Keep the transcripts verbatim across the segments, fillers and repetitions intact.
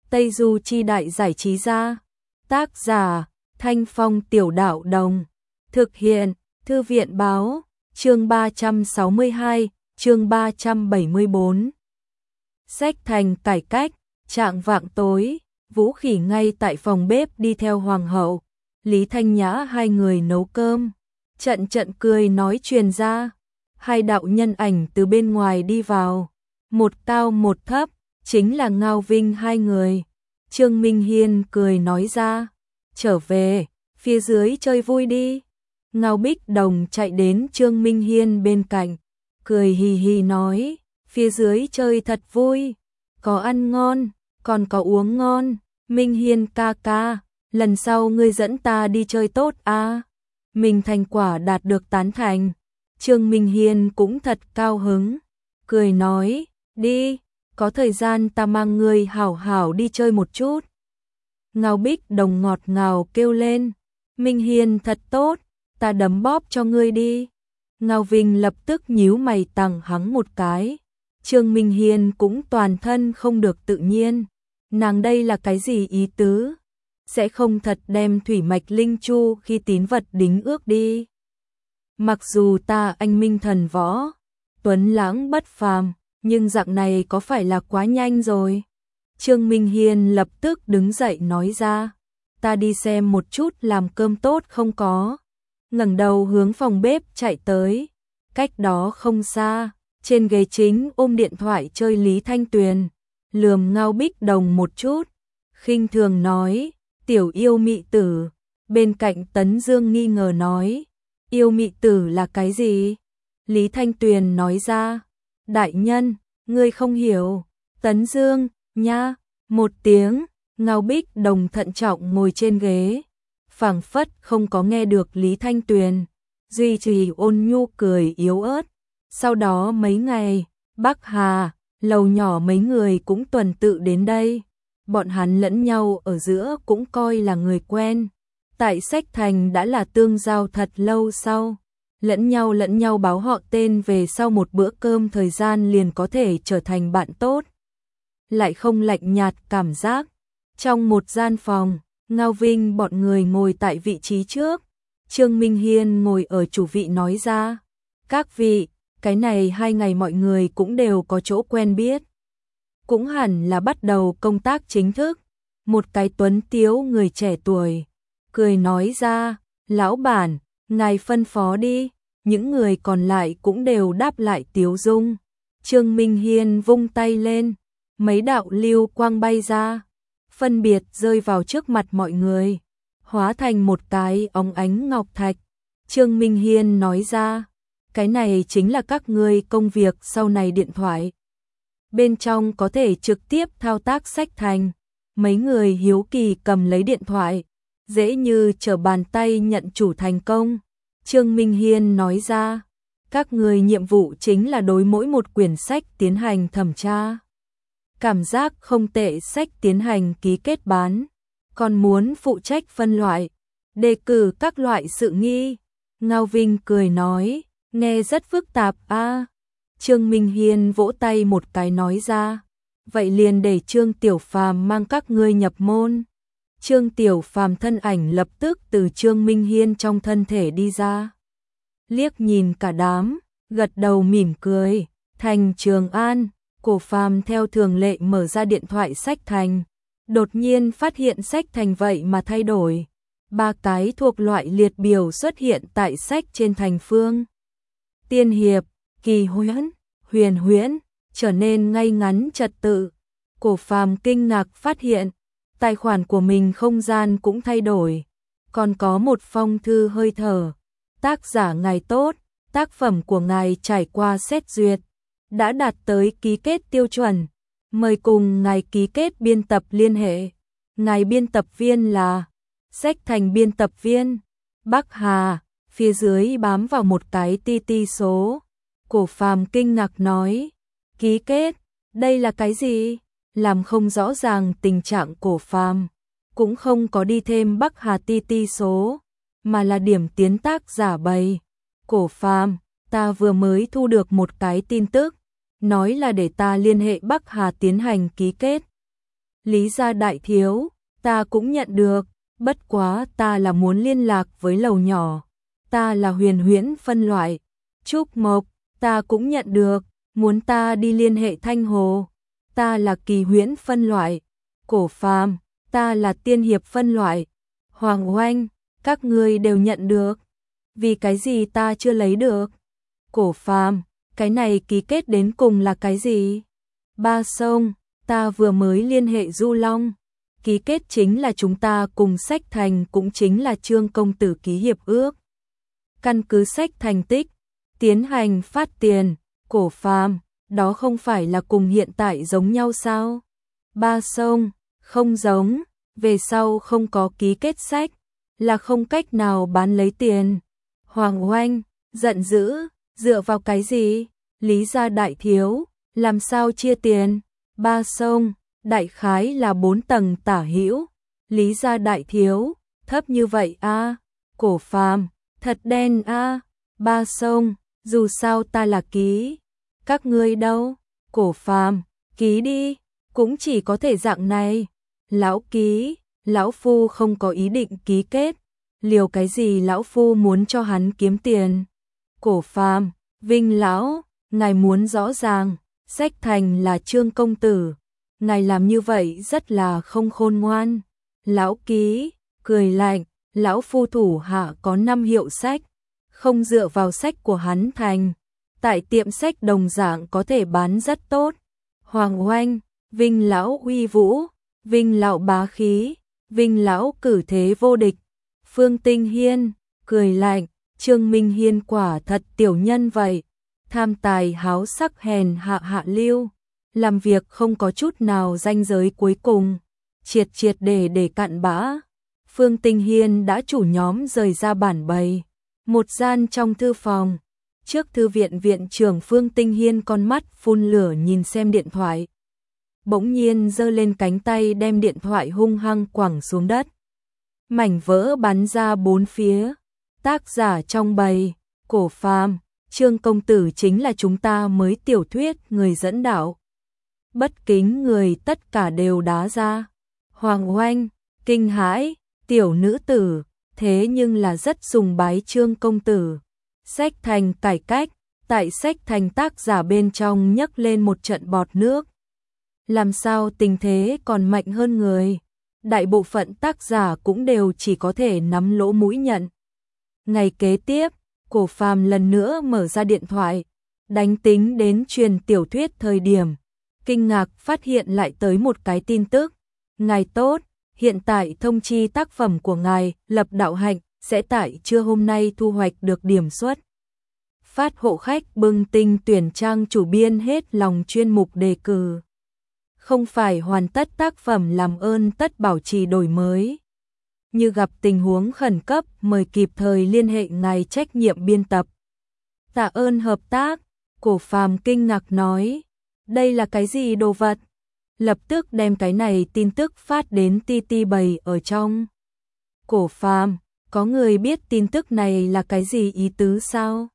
Tây Du Chi Đại Giải Trí Gia. Tác giả Thanh Phong Tiểu Đạo Đồng. Thực hiện Thư viện Báo. Chương ba trăm sáu mươi hai, chương ba trăm bảy mươi bốn. Sách Thành cải cách. Trạng vạng tối, Vũ Khỉ ngay tại phòng bếp đi theo Hoàng hậu, Lý Thanh Nhã hai người nấu cơm. Trận trận cười nói truyền ra, hai đạo nhân ảnh từ bên ngoài đi vào, một cao một thấp, chính là Ngao Vinh hai người. Trương Minh Hiên cười nói ra, trở về, phía dưới chơi vui đi. Ngao Bích Đồng chạy đến Trương Minh Hiên bên cạnh, cười hì hì nói, phía dưới chơi thật vui, có ăn ngon, còn có uống ngon. Minh Hiên ca ca, lần sau ngươi dẫn ta đi chơi tốt à? Mình thành quả đạt được tán thành. Trương Minh Hiên cũng thật cao hứng, cười nói, đi, có thời gian ta mang ngươi hảo hảo đi chơi một chút. Ngao Bích Đồng ngọt ngào kêu lên, Minh Hiên thật tốt, ta đấm bóp cho ngươi đi. Ngao Vinh lập tức nhíu mày tằng hắng một cái. Trương Minh Hiên cũng toàn thân không được tự nhiên. Nàng đây là cái gì ý tứ? Sẽ không thật đem thủy mạch linh chu khi tín vật đính ước đi. Mặc dù ta anh minh thần võ, tuấn lãng bất phàm, nhưng dạng này có phải là quá nhanh rồi? Trương Minh Hiên lập tức đứng dậy nói ra, ta đi xem một chút làm cơm tốt không có. Ngẩng đầu hướng phòng bếp chạy tới, cách đó không xa, trên ghế chính ôm điện thoại chơi Lý Thanh Tuyền, lườm Ngao Bích Đồng một chút, khinh thường nói, tiểu yêu mị tử. Bên cạnh Tấn Dương nghi ngờ nói, yêu mị tử là cái gì? Lý Thanh Tuyền nói ra, đại nhân, ngươi không hiểu. Tấn Dương, nha, một tiếng. Ngao Bích Đồng thận trọng ngồi trên ghế, phảng phất không có nghe được Lý Thanh Tuyền, duy trì ôn nhu cười yếu ớt. Sau đó mấy ngày, Bắc Hà, lầu nhỏ mấy người cũng tuần tự đến đây. Bọn hắn lẫn nhau ở giữa cũng coi là người quen. Tại Sách Thành đã là tương giao thật lâu sau. Lẫn nhau lẫn nhau báo họ tên về sau một bữa cơm thời gian liền có thể trở thành bạn tốt. Lại không lạnh nhạt cảm giác. Trong một gian phòng, Ngao Vinh bọn người ngồi tại vị trí trước. Trương Minh Hiên ngồi ở chủ vị nói ra, các vị, cái này hai ngày mọi người cũng đều có chỗ quen biết. Cũng hẳn là bắt đầu công tác chính thức. Một cái tuấn tiếu người trẻ tuổi, cười nói ra, lão bản, ngài phân phó đi. Những người còn lại cũng đều đáp lại tiếu dung. Trương Minh Hiên vung tay lên, mấy đạo lưu quang bay ra, phân biệt rơi vào trước mặt mọi người, hóa thành một cái óng ánh ngọc thạch. Trương Minh Hiên nói ra, cái này chính là các ngươi công việc sau này điện thoại. Bên trong có thể trực tiếp thao tác Sách Thành. Mấy người hiếu kỳ cầm lấy điện thoại, dễ như trở bàn tay nhận chủ thành công. Trương Minh Hiên nói ra, các người nhiệm vụ chính là đối mỗi một quyển sách tiến hành thẩm tra. Cảm giác không tệ sách tiến hành ký kết bán, còn muốn phụ trách phân loại, đề cử các loại sự nghi. Ngao Vinh cười nói, nghe rất phức tạp a. À. Trương Minh Hiên vỗ tay một cái nói ra, vậy liền để Trương Tiểu Phàm mang các ngươi nhập môn. Trương Tiểu Phàm thân ảnh lập tức từ Trương Minh Hiên trong thân thể đi ra. Liếc nhìn cả đám, gật đầu mỉm cười, thành Trường An. Cổ Phàm theo thường lệ mở ra điện thoại Sách Thành, đột nhiên phát hiện Sách Thành vậy mà thay đổi. Ba cái thuộc loại liệt biểu xuất hiện tại sách trên thành phương. Tiên hiệp, kỳ huyễn, huyền huyễn, trở nên ngay ngắn trật tự. Cổ Phàm kinh ngạc phát hiện, tài khoản của mình không gian cũng thay đổi. Còn có một phong thư hơi thở. Tác giả ngài tốt, tác phẩm của ngài trải qua xét duyệt, đã đạt tới ký kết tiêu chuẩn. Mời cùng ngài ký kết biên tập liên hệ. Ngài biên tập viên là Sách Thành biên tập viên Bắc Hà. Phía dưới bám vào một cái ti ti số. Cổ Phàm kinh ngạc nói, ký kết, đây là cái gì? Làm không rõ ràng tình trạng Cổ Phàm, cũng không có đi thêm Bắc Hà ti ti số, mà là điểm tiến tác giả bày. Cổ Phàm, ta vừa mới thu được một cái tin tức, nói là để ta liên hệ Bắc Hà tiến hành ký kết. Lý gia đại thiếu, ta cũng nhận được, bất quá ta là muốn liên lạc với lầu nhỏ, ta là huyền huyễn phân loại. Trúc Mộc, ta cũng nhận được, muốn ta đi liên hệ Thanh Hồ, ta là kỳ huyễn phân loại. Cổ Phàm, ta là tiên hiệp phân loại. Hoàng Oanh, các ngươi đều nhận được, vì cái gì ta chưa lấy được? Cổ Phàm, cái này ký kết đến cùng là cái gì? Ba Sông, ta vừa mới liên hệ Du Long, ký kết chính là chúng ta cùng Sách Thành, cũng chính là Trương công tử ký hiệp ước. Căn cứ Sách Thành tích, tiến hành phát tiền. Cổ Phàm, đó không phải là cùng hiện tại giống nhau sao? Ba Sông, không giống, về sau không có ký kết sách, là không cách nào bán lấy tiền. Hoàng Oanh, giận dữ, dựa vào cái gì? Lý gia đại thiếu, làm sao chia tiền? Ba Sông, đại khái là bốn tầng tả hữu. Lý gia đại thiếu, thấp như vậy a? À? Cổ Phàm, thật đen a. À? Ba Sông, dù sao ta là ký, các ngươi đâu? Cổ Phàm, ký đi, cũng chỉ có thể dạng này. Lão ký, lão phu không có ý định ký kết, liều cái gì lão phu muốn cho hắn kiếm tiền. Cổ Phàm, Vinh lão, ngài muốn rõ ràng, Sách Thành là Trương công tử, ngài làm như vậy rất là không khôn ngoan. Lão ký, cười lạnh, lão phu thủ hạ có năm hiệu sách, không dựa vào sách của hắn thành, tại tiệm sách đồng dạng có thể bán rất tốt. Hoàng Oanh, Vinh lão uy vũ, Vinh lão bá khí, Vinh lão cử thế vô địch. Phương Tinh Hiên, cười lạnh, Trương Minh Hiên quả thật tiểu nhân vậy, tham tài háo sắc hèn hạ hạ lưu, làm việc không có chút nào ranh giới cuối cùng, triệt triệt để để cặn bã. Phương Tinh Hiên đã chủ nhóm rời ra bản bày, một gian trong thư phòng, trước thư viện viện trưởng Phương Tinh Hiên con mắt phun lửa nhìn xem điện thoại. Bỗng nhiên giơ lên cánh tay đem điện thoại hung hăng quẳng xuống đất. Mảnh vỡ bắn ra bốn phía. Tác giả trong bầy, Cổ Phàm, Trương công tử chính là chúng ta mới tiểu thuyết người dẫn đạo. Bất kính người tất cả đều đá ra. Hoàng Oanh, kinh hãi, tiểu nữ tử, thế nhưng là rất sùng bái Trương công tử. Sách Thành cải cách, tại Sách Thành tác giả bên trong nhấc lên một trận bọt nước. Làm sao tình thế còn mạnh hơn người? Đại bộ phận tác giả cũng đều chỉ có thể nắm lỗ mũi nhận. Ngày kế tiếp, Cổ Phàm lần nữa mở ra điện thoại, đánh tính đến truyền tiểu thuyết thời điểm, kinh ngạc phát hiện lại tới một cái tin tức. Ngài tốt, hiện tại thông chi tác phẩm của ngài Lập Đạo Hạnh sẽ tại trưa hôm nay thu hoạch được điểm suất. Phát hộ khách bưng tinh tuyển trang chủ biên hết lòng chuyên mục đề cử. Không phải hoàn tất tác phẩm làm ơn tất bảo trì đổi mới. Như gặp tình huống khẩn cấp mời kịp thời liên hệ ngài trách nhiệm biên tập. Tạ ơn hợp tác. Cổ Phàm kinh ngạc nói, đây là cái gì đồ vật? Lập tức đem cái này tin tức phát đến ti ti bầy ở trong. Cổ Phàm, có người biết tin tức này là cái gì ý tứ sao?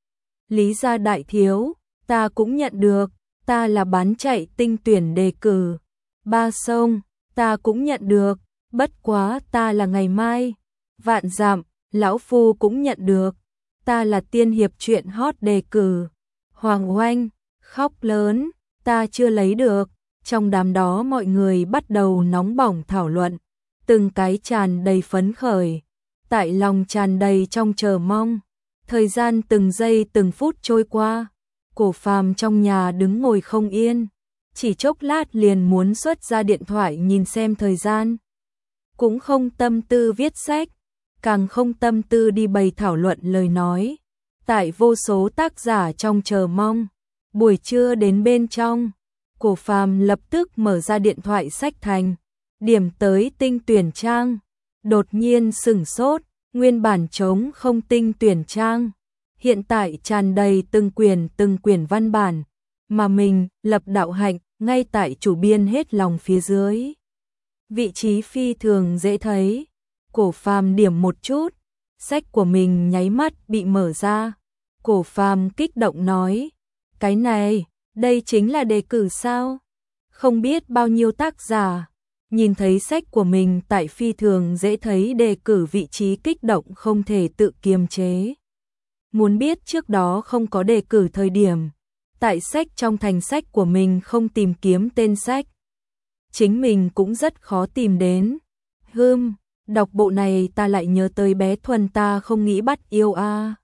Lý gia đại thiếu, ta cũng nhận được, ta là bán chạy tinh tuyển đề cử. Ba Sông, ta cũng nhận được, bất quá ta là ngày mai. Vạn Dặm, lão phu cũng nhận được, ta là tiên hiệp truyện hot đề cử. Hoàng Oanh, khóc lớn, ta chưa lấy được. Trong đám đó mọi người bắt đầu nóng bỏng thảo luận, từng cái tràn đầy phấn khởi, tại lòng tràn đầy trong chờ mong. Thời gian từng giây từng phút trôi qua, Cổ Phàm trong nhà đứng ngồi không yên, chỉ chốc lát liền muốn xuất ra điện thoại nhìn xem thời gian. Cũng không tâm tư viết sách, càng không tâm tư đi bày thảo luận lời nói. Tại vô số tác giả trong chờ mong, buổi trưa đến bên trong, Cổ Phàm lập tức mở ra điện thoại Sách Thành, điểm tới tinh tuyển trang, đột nhiên sửng sốt, nguyên bản trống không tinh tuyển trang, hiện tại tràn đầy từng quyển từng quyển văn bản, mà mình, Lập Đạo Hạnh, ngay tại chủ biên hết lòng phía dưới. Vị trí phi thường dễ thấy, Cổ Phàm điểm một chút, sách của mình nháy mắt bị mở ra. Cổ Phàm kích động nói, cái này, đây chính là đề cử sao? Không biết bao nhiêu tác giả, Nhìn thấy sách của mình tại phi thường dễ thấy đề cử vị trí kích động không thể tự kiềm chế. Muốn biết trước đó không có đề cử thời điểm, tại sách trong thành sách của mình không tìm kiếm tên sách. Chính mình cũng rất khó tìm đến. Hưm, đọc bộ này ta lại nhớ tới bé Thuần ta không nghĩ bắt yêu a.